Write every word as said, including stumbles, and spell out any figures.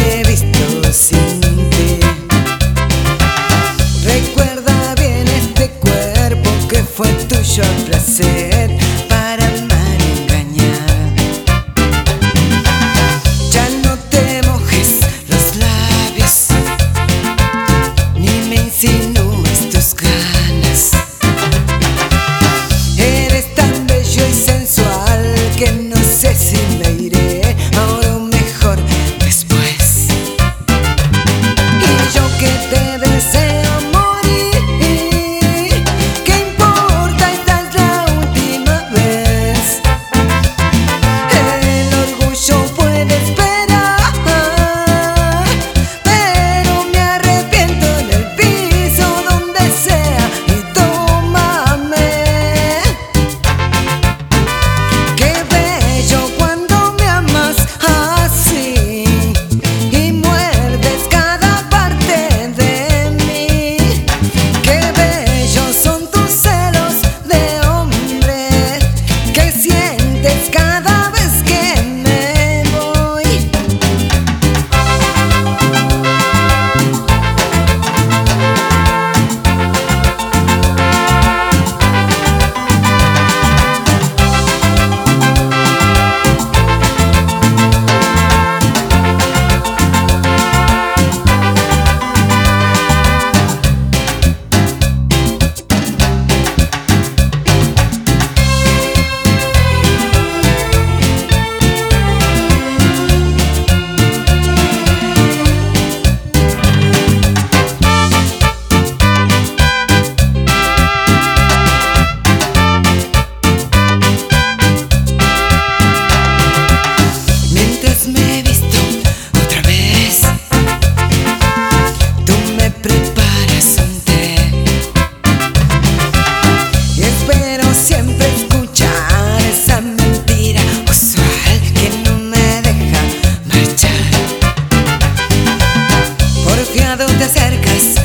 he visto sin ti. Recuerda bien este cuerpo que fue tuyo al placer, para amar y engañar. Ya no te mojes los labios, ni me insinúes tus ganas. Eres tan bello y sensual que no sé si me iré ahora o mejor después. Y yo que te deseo morir, ¿qué importa? Esta es la última vez. El orgullo puede esperar, pero me arrepiento en el piso donde sea y tómame. Qué bello cuando me amas así y muerdes cada parte de mí. Qué bellos son tus celos de hombre que sientes cada vez que me voy. Mientras me he visto otra vez, tú me preparas un té y espero siempre escuchar esa mentira usual que no me deja marchar. Porfiado te acercas